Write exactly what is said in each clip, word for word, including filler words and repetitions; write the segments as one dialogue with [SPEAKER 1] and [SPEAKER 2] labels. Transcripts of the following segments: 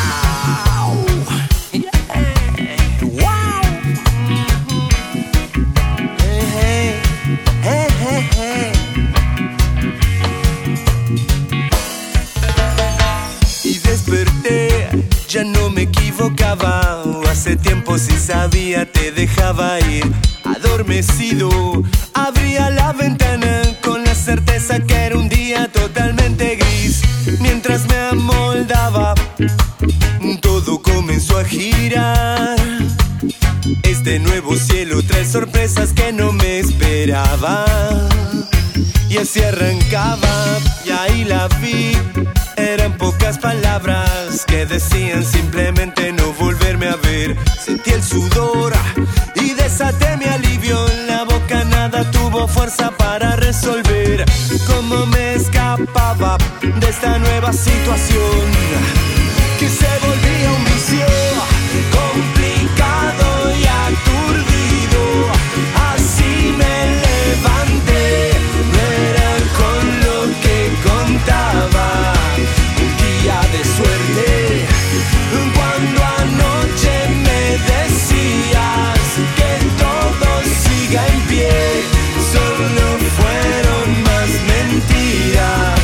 [SPEAKER 1] Ya no me equivocaba, hace tiempo sí sabía, te dejaba ir. Adormecido, abría la ventana con la certeza que era un día totalmente gris. Mientras me amoldaba, todo comenzó a girar. Este nuevo cielo trae sorpresas que no me esperaba. Y así arrancaba, y ahí la vi. Eran pocas palabras que decían simplemente no volverme a ver. Sentí el sudor y desaté mi alivio. La boca nada tuvo fuerza para resolver cómo me escapaba de esta nueva situación que se volvía un vicio complicado y aturdido. Así me levanté, no era con lo que contaba. De suerte, cuando anoche me decías que todo siga en pie, solo fueron más mentiras.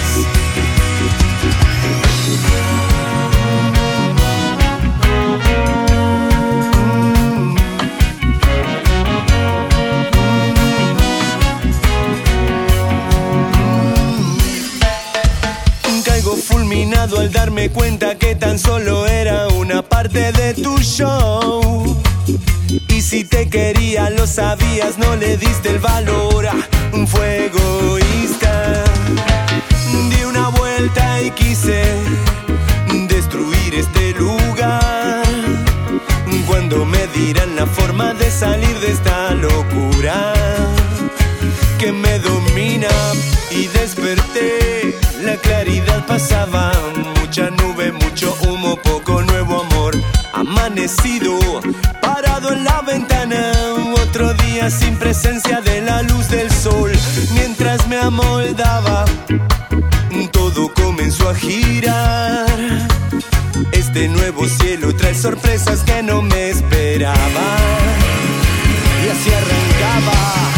[SPEAKER 1] Caigo fulminado al darme cuenta que tan solo era una parte de tu show. Y si te quería lo sabías, no le diste el valor. Fue egoísta. Di una vuelta y quise destruir este lugar. Cuando me dirán la forma de salir de esta locura que me domina, y desperté. La claridad pasaba, mucha nube, mucho humo, poco nuevo amor. Amanecido, parado en la ventana, otro día sin presencia de la luz del sol. Mientras me amoldaba, todo comenzó a girar. Este nuevo cielo trae sorpresas que no me esperaba. Y así arrancaba.